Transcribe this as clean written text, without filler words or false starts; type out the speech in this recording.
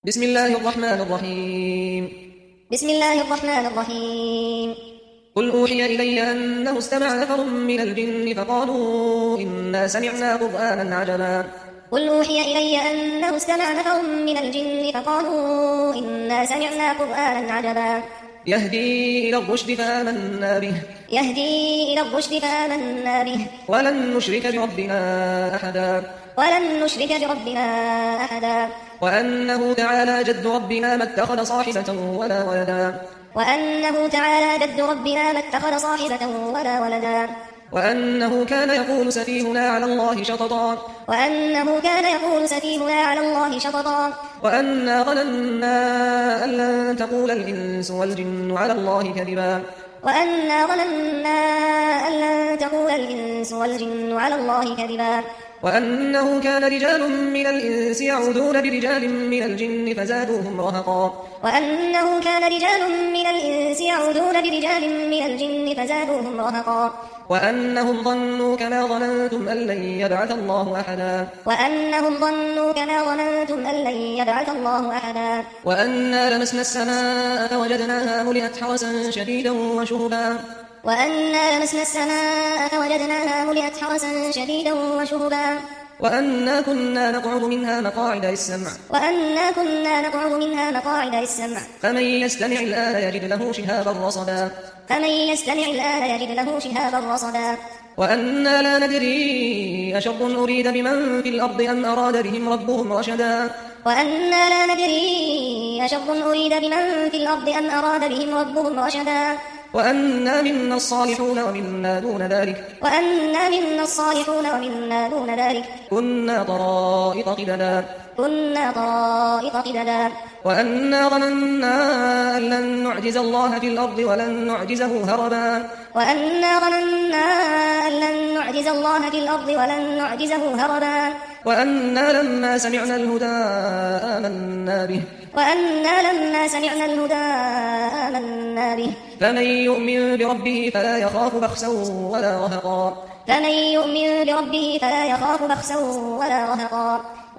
بسم الله الرحمن الرحيم. بسم الله الرحمن الرحيم. قل أوحي إلي أنه استمع نفر من الجن فقالوا إنا سمعنا قرآنا عجبا. قل أوحي إلي أنه استمع نفر من الجن فقالوا إنا سمعنا قرآنا عجبا. يهدي إلى الرشد فآمنا به. يهدي إلى الرشد فآمنا به. ولن نشرك بربنا أحدا. ولن نشرك بربنا أحدا. وأنه تعالى جد ربنا ما اتخذ صاحبة ولا ولدا. وأنه تعالى جد ربنا ما اتخذ صاحبة ولا ولدا. وأنه كان يقول سفيهنا على الله شططا. وأنه كان يقول سفيهنا على الله شططا. وأنا ظننا أن لن تقول الإنس والجن على الله كذبا. وأنا ظننا أن لن تقول الإنس والجن على الله كذبا. وأنه كان رجال من الإنس يعوذون برجال من الجن فزادوهم رهقا. وأنه كان رجال من الإنس يعوذون برجال من الجن فزادوهم رهقا. وأنهم ظنوا كما ظننتم أن لن يبعث الله أحدا. وأنهم ظنوا كما ظننتم أن لن يبعث الله أحدا. وأنا لمسنا السماء فوجدناها ملئت حرسا شديدا وشهبا. وأنا لمسنا السماء فوجدناها ملئت حرسا شديدا وشهبا. وأنا كنا نقعد منها مقاعد للسمع. وأنا كنا نقعد منها مقاعد للسمع. فمن يستمع الآن يجد له شهابا رصدا. فمن يستمع الآن يجد له شهابا رصدا. وأنا لا ندري أشر أريد بمن في الأرض أم أراد بهم ربهم رشدا. وأنا لا ندري أشر أريد بمن في الأرض أم أراد بهم ربهم رشدا. وأنا منا الصالحون ومنا دون ذلك. وأنا منا الصالحون ومنا دون ذلك. كنا طرائق قددا. كنا طرائق قددا. وأنا ظننا أن لن نعجز الله في الأرض ولن نعجزه هربا. وأنا ظننا أن لن نعجز الله في الأرض ولن نعجزه هربا. وأنا لما سمعنا الهدى آمنا به. وأنا لما سمعنا الهدى آمنا به. فمن يؤمن بربه فلا يخاف بخسا ولا رهقا. فمن يؤمن بربه فلا يخاف بخسا ولا رهقا.